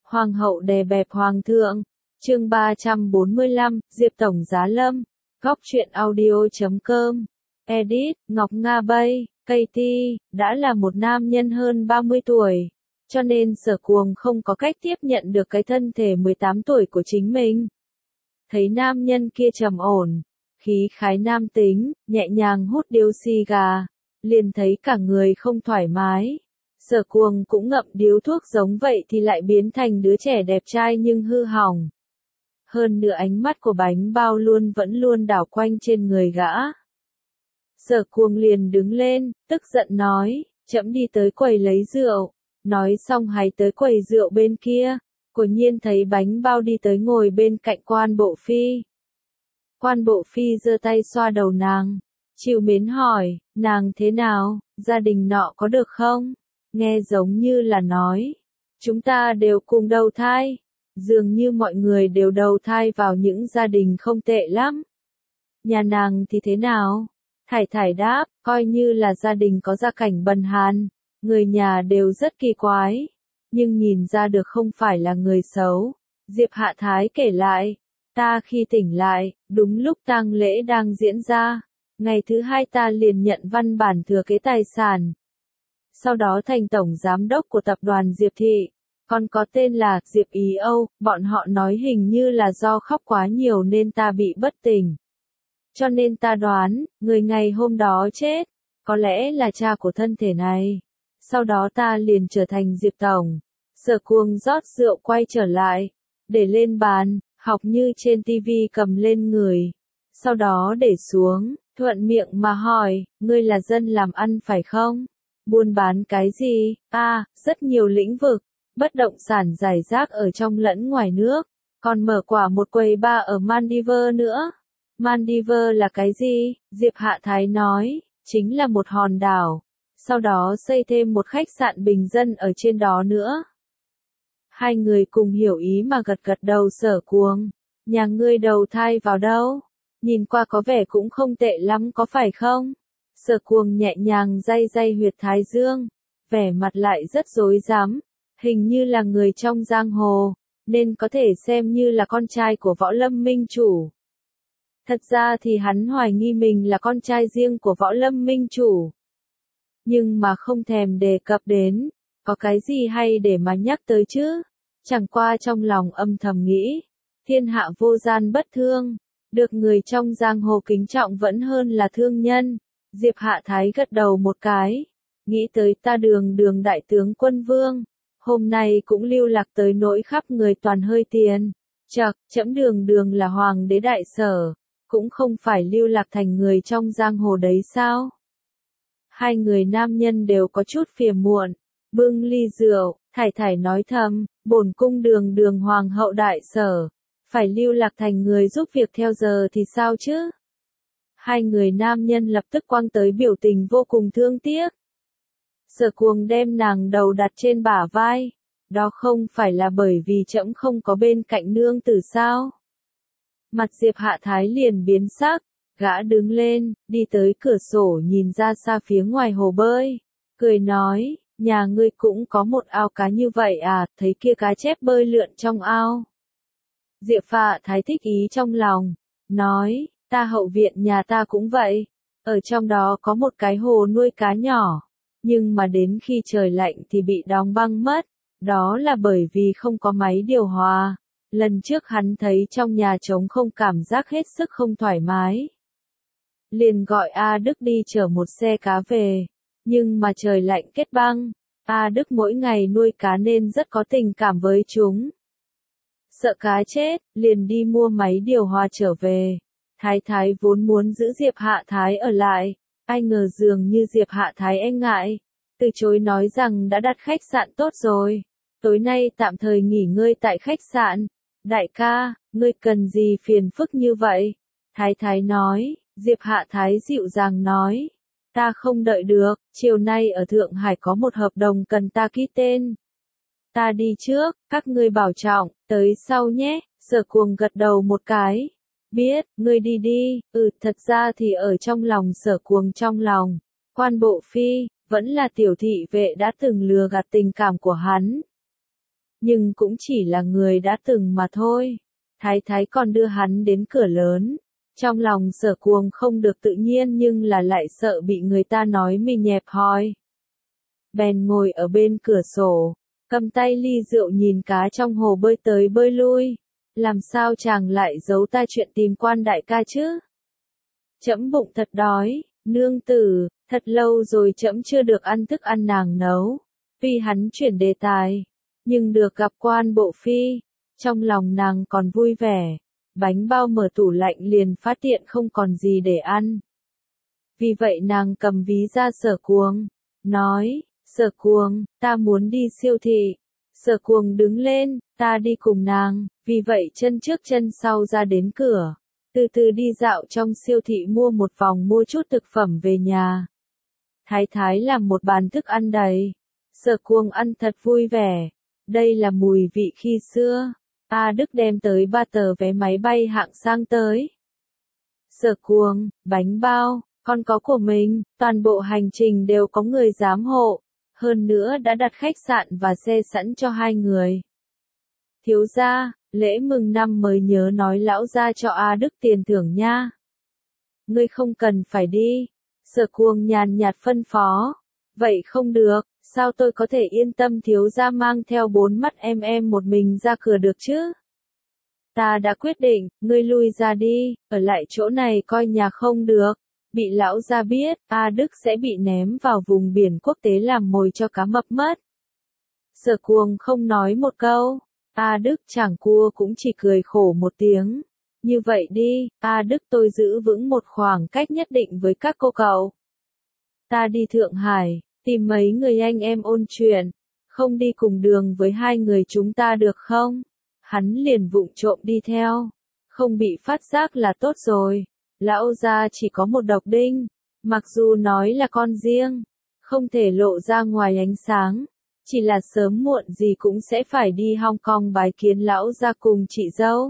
Hoàng hậu đè bẹp hoàng thượng. Chương 345, Diệp Tổng Giá Lâm. Góc truyện audio.com. Edit, Ngọc Nga Bay, Katie, đã là một nam nhân hơn 30 tuổi. Cho nên Sở Cuồng không có cách tiếp nhận được cái thân thể 18 tuổi của chính mình. Thấy nam nhân kia trầm ổn, khí khái nam tính, nhẹ nhàng hút điếu xì gà, liền thấy cả người không thoải mái. Sở Cuồng cũng ngậm điếu thuốc giống vậy thì lại biến thành đứa trẻ đẹp trai nhưng hư hỏng. Hơn nữa ánh mắt của bánh bao vẫn luôn đảo quanh trên người gã. Sở Cuồng liền đứng lên, tức giận nói, chậm đi tới quầy lấy rượu. Nói xong hay tới quầy rượu bên kia, quả nhiên thấy bánh bao đi tới ngồi bên cạnh Quan Bộ Phi. Quan Bộ Phi giơ tay xoa đầu nàng, trìu mến hỏi, nàng thế nào, gia đình nọ có được không? Nghe giống như là nói, chúng ta đều cùng đầu thai, dường như mọi người đều đầu thai vào những gia đình không tệ lắm. Nhà nàng thì thế nào? Thải Thải đáp, coi như là gia đình có gia cảnh bần hàn, người nhà đều rất kỳ quái, nhưng nhìn ra được không phải là người xấu. Diệp Hạ Thái kể lại, ta khi tỉnh lại, đúng lúc tang lễ đang diễn ra, ngày thứ hai ta liền nhận văn bản thừa kế tài sản. Sau đó thành tổng giám đốc của tập đoàn Diệp Thị, còn có tên là Diệp Ý Âu, bọn họ nói hình như là do khóc quá nhiều nên ta bị bất tỉnh. Cho nên ta đoán, người ngày hôm đó chết, có lẽ là cha của thân thể này. Sau đó ta liền trở thành Diệp Tổng. Sở Cuồng rót rượu quay trở lại, để lên bàn, học như trên tivi cầm lên người. Sau đó để xuống, thuận miệng mà hỏi, ngươi là dân làm ăn phải không? Buôn bán cái gì? Rất nhiều lĩnh vực, bất động sản rải rác ở trong lẫn ngoài nước, còn mở quả một quầy bar ở Maldives nữa. Maldives là cái gì? Diệp Hạ Thái nói, chính là một hòn đảo. Sau đó xây thêm một khách sạn bình dân ở trên đó nữa. Hai người cùng hiểu ý mà gật gật đầu. Sở Cuồng, nhà ngươi đầu thai vào đâu? Nhìn qua có vẻ cũng không tệ lắm có phải không? Sở Cuồng nhẹ nhàng day huyệt thái dương, vẻ mặt lại rất rối rắm, hình như là người trong giang hồ, nên có thể xem như là con trai của Võ Lâm Minh Chủ. Thật ra thì hắn hoài nghi mình là con trai riêng của Võ Lâm Minh Chủ. Nhưng mà không thèm đề cập đến, có cái gì hay để mà nhắc tới chứ? Chẳng qua trong lòng âm thầm nghĩ, thiên hạ vô gian bất thương, được người trong giang hồ kính trọng vẫn hơn là thương nhân. Diệp Hạ Thái gật đầu một cái, nghĩ tới ta Đường đại tướng quân vương, hôm nay cũng lưu lạc tới nỗi khắp người toàn hơi tiền. Chậc, trẫm Đường là hoàng đế đại sở, cũng không phải lưu lạc thành người trong giang hồ đấy sao? Hai người nam nhân đều có chút phiền muộn, bưng ly rượu, Thải Thải nói thầm, bổn cung Đường hoàng hậu đại sở, phải lưu lạc thành người giúp việc theo giờ thì sao chứ? Hai người nam nhân lập tức quăng tới biểu tình vô cùng thương tiếc. Sở Cuồng đem nàng đầu đặt trên bả vai, đó không phải là bởi vì trẫm không có bên cạnh nương tử sao? Mặt Diệp Hạ Thái liền biến sắc, gã đứng lên, đi tới cửa sổ nhìn ra xa phía ngoài hồ bơi, cười nói, nhà ngươi cũng có một ao cá như vậy à, thấy kia cá chép bơi lượn trong ao. Diệp Hạ Thái thích ý trong lòng, nói, ta hậu viện nhà ta cũng vậy, ở trong đó có một cái hồ nuôi cá nhỏ, nhưng mà đến khi trời lạnh thì bị đóng băng mất, đó là bởi vì không có máy điều hòa. Lần trước hắn thấy trong nhà trống không cảm giác hết sức không thoải mái. Liền gọi A Đức đi chở một xe cá về, nhưng mà trời lạnh kết băng, A Đức mỗi ngày nuôi cá nên rất có tình cảm với chúng. Sợ cá chết, liền đi mua máy điều hòa trở về. Thái Thái vốn muốn giữ Diệp Hạ Thái ở lại, ai ngờ dường như Diệp Hạ Thái e ngại, từ chối nói rằng đã đặt khách sạn tốt rồi, tối nay tạm thời nghỉ ngơi tại khách sạn. Đại ca, ngươi cần gì phiền phức như vậy? Thái Thái nói, Diệp Hạ Thái dịu dàng nói, ta không đợi được, chiều nay ở Thượng Hải có một hợp đồng cần ta ký tên. Ta đi trước, các ngươi bảo trọng, tới sau nhé. Sở Cuồng gật đầu một cái. Biết, ngươi đi đi. Thật ra thì ở trong lòng Sở Cuồng trong lòng, Quan Bộ Phi, vẫn là tiểu thị vệ đã từng lừa gạt tình cảm của hắn. nhưng cũng chỉ là người đã từng mà thôi. Thái thái còn đưa hắn đến cửa lớn. Trong lòng Sở Cuồng không được tự nhiên nhưng là lại sợ bị người ta nói mình hẹp hòi. Bèn ngồi ở bên cửa sổ, cầm tay ly rượu nhìn cá trong hồ bơi tới bơi lui. Làm sao chàng lại giấu ta chuyện tìm quan đại ca chứ? Trẫm bụng thật đói, nương tử, thật lâu rồi trẫm chưa được ăn thức ăn nàng nấu. Vì hắn chuyển đề tài, nhưng được gặp quan bộ phi, trong lòng nàng còn vui vẻ. Bánh bao mở tủ lạnh liền phát hiện không còn gì để ăn. Vì vậy nàng cầm ví ra Sở Cuồng, nói, Sở Cuồng, ta muốn đi siêu thị. Sở Cuồng đứng lên, ta đi cùng nàng, vì vậy chân trước chân sau ra đến cửa. Từ từ đi dạo trong siêu thị mua một vòng mua chút thực phẩm về nhà. Thái thái làm một bàn thức ăn đầy. Sở Cuồng ăn thật vui vẻ. Đây là mùi vị khi xưa. A Đức đem tới 3 tờ vé máy bay hạng sang tới. Sở Cuồng, bánh bao, con có của mình, toàn bộ hành trình đều có người giám hộ. Hơn nữa đã đặt khách sạn và xe sẵn cho 2 người. Thiếu gia, lễ mừng năm mới nhớ nói lão gia cho A Đức tiền thưởng nha. Ngươi không cần phải đi. Sở Cuồng nhàn nhạt phân phó. Vậy không được, sao tôi có thể yên tâm thiếu gia mang theo 4 mắt em một mình ra cửa được chứ? Ta đã quyết định, ngươi lui ra đi, ở lại chỗ này coi nhà không được. Bị lão gia biết, A Đức sẽ bị ném vào vùng biển quốc tế làm mồi cho cá mập mất. Sở Cuồng không nói một câu. A Đức chàng cua cũng chỉ cười khổ một tiếng. Như vậy đi, A Đức tôi giữ vững một khoảng cách nhất định với các cô cậu. Ta đi Thượng Hải, tìm mấy người anh em ôn chuyện, không đi cùng đường với 2 người chúng ta được không? Hắn liền vụng trộm đi theo, không bị phát giác là tốt rồi. Lão gia chỉ có một độc đinh, mặc dù nói là con riêng, không thể lộ ra ngoài ánh sáng. Chỉ là sớm muộn gì cũng sẽ phải đi Hong Kong bái kiến lão gia cùng chị dâu.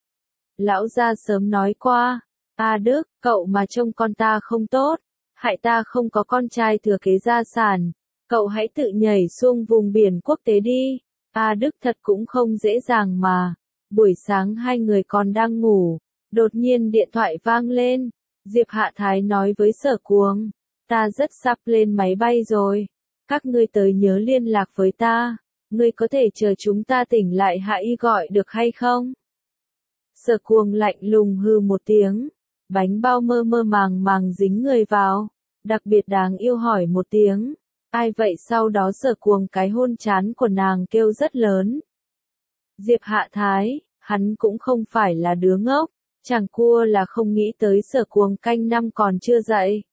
Lão gia sớm nói qua, A Đức, cậu mà trông con ta không tốt, hại ta không có con trai thừa kế gia sản, cậu hãy tự nhảy xuống vùng biển quốc tế đi. A Đức thật cũng không dễ dàng mà. Buổi sáng 2 người còn đang ngủ, đột nhiên điện thoại vang lên. Diệp Hạ Thái nói với Sở Cuồng, ta rất sắp lên máy bay rồi. Các ngươi tới nhớ liên lạc với ta, ngươi có thể chờ chúng ta tỉnh lại hạ y gọi được hay không? Sở Cuồng lạnh lùng hừ một tiếng, bánh bao mơ mơ màng màng dính người vào, đặc biệt đáng yêu hỏi một tiếng, ai vậy? Sau đó Sở Cuồng cái hôn chán của nàng kêu rất lớn. Diệp Hạ Thái, hắn cũng không phải là đứa ngốc, chàng cua là không nghĩ tới Sở Cuồng canh năm còn chưa dậy.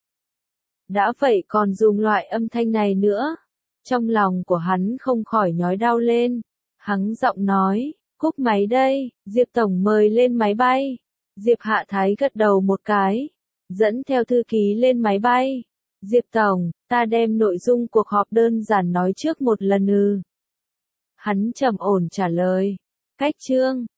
Đã vậy còn dùng loại âm thanh này nữa. Trong lòng của hắn không khỏi nhói đau lên. Hắn giọng nói, cúp máy đây, Diệp Tổng mời lên máy bay. Diệp Hạ Thái gật đầu một cái, dẫn theo thư ký lên máy bay. Diệp Tổng, ta đem nội dung cuộc họp đơn giản nói trước một lần. Hắn trầm ổn trả lời. Cách chương